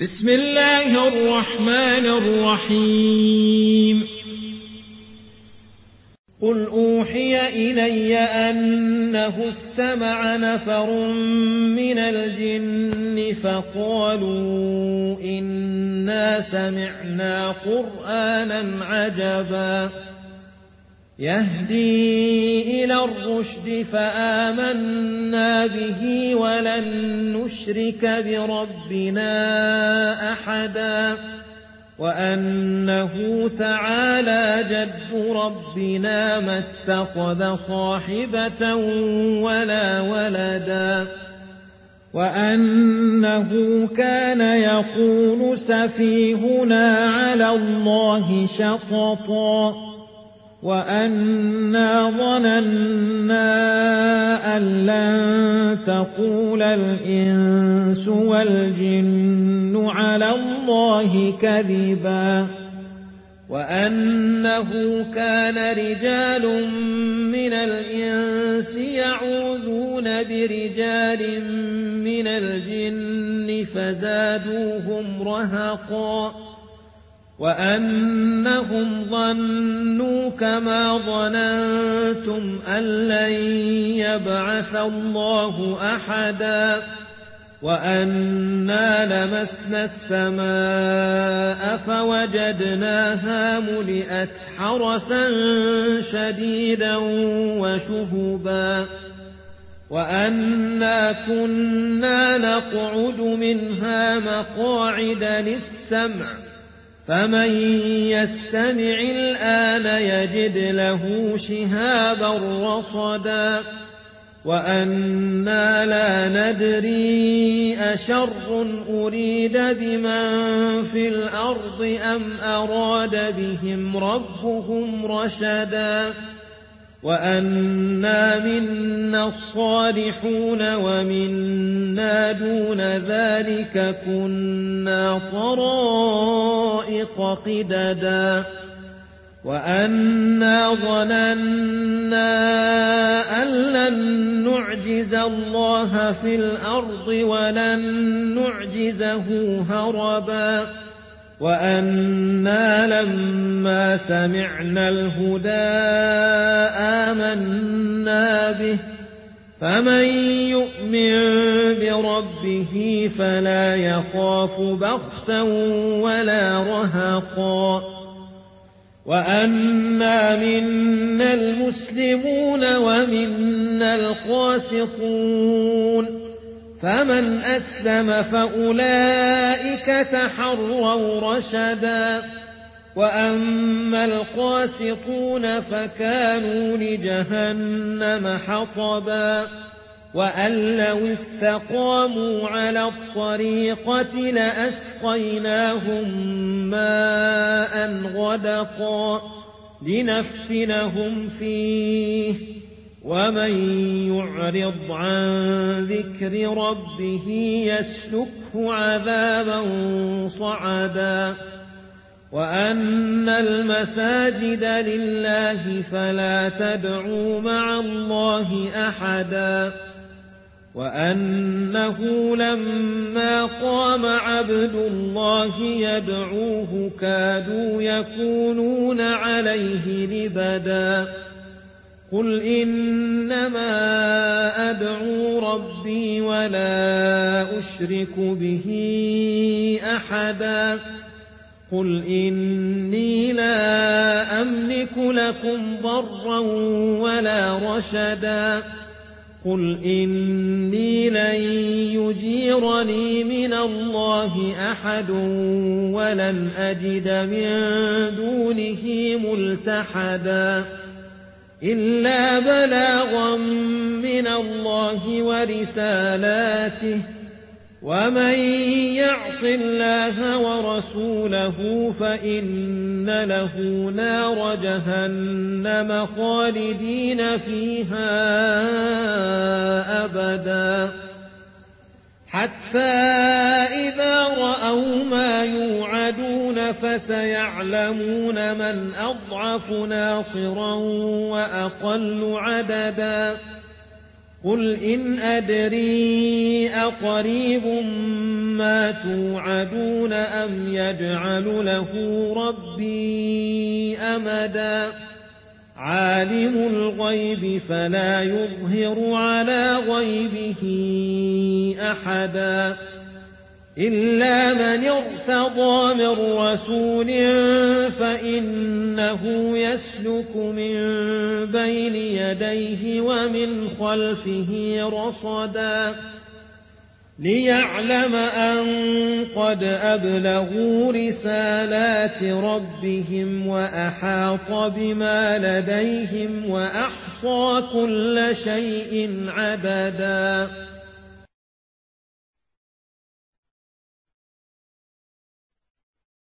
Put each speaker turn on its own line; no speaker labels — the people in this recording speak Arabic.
بسم الله الرحمن الرحيم. قل أوحي إلي أنه استمع نفر من الجن فقالوا إنا سمعنا قرآنا عجبا يهدي إلى الرشد فآمنا به ولن نشرك بربنا أحدا وأنه تعالى جد ربنا ما اتخذ صاحبة ولا ولدا وأنه كان يقول سفيهنا على الله شططا وأنا ظننا أن لن تقول الإنس والجن على الله كذبا وأنه كان رجال من الإنس يعوذون برجال من الجن فزادوهم رهقا وأنهم ظنوا كما ظننتم أن لن يبعث الله أحدا وأنا لمسنا السماء فوجدناها ملئت حرسا شديدا وشهبا وأنا كنا نقعد منها مقاعد للسمع فمن يستمع الآن يجد له شهابا رصدا وأنا لا ندري أشر أريد بمن في الأرض أم أراد بهم ربهم رشدا وأنا منا الصالحون ومنا دون ذلك كنا طرائق قددا وأنا ظننا أن لن نعجز الله في الأرض ولن نعجزه هربا وأنا لما سمعنا الهدى آمنا به فمن يؤمن بربه فلا يخاف بخسا ولا رهقا وأنا منا المسلمون ومنا القاسطون فمن أسلم فأولئك تحروا رشدا وأما القاسطون فكانوا لجهنم حطبا وأن لو استقاموا على الطريقة لأسقيناهم ماء غدقا لنفتنهم فيه ومن يعرض عن ذكر ربه يسلكه عذابا صعدا وأن المساجد لله فلا تدعوا مع الله أحدا وأنه لما قام عبد الله يدعوه كادوا يكونون عليه لبدا قل إنما أدعو ربي ولا أشرك به أحدا قل إني لا أملك لكم ضرا ولا رشدا قل إني لن يجيرني من الله أحد ولن أجد من دونه ملتحدا إلا بلاغا من الله ورسالاته ومن يعص الله ورسوله فإن له نار جهنم خالدين فيها أبدا حتى إذا رأوا ما يوعدون فسيعلمون من أضعف ناصرا وأقل عددا قل إن أدري أقريب ما توعدون أم يجعل له ربي أمدا عالم الغيب فلا يظهر على غيبه أحدا إلا من ارتضى من رسول فإنه يسلك من بين يديه ومن خلفه رصدا ليعلم أن قد أبلغوا رسالات ربهم وأحاط بما لديهم وأحصى كل شيء عددا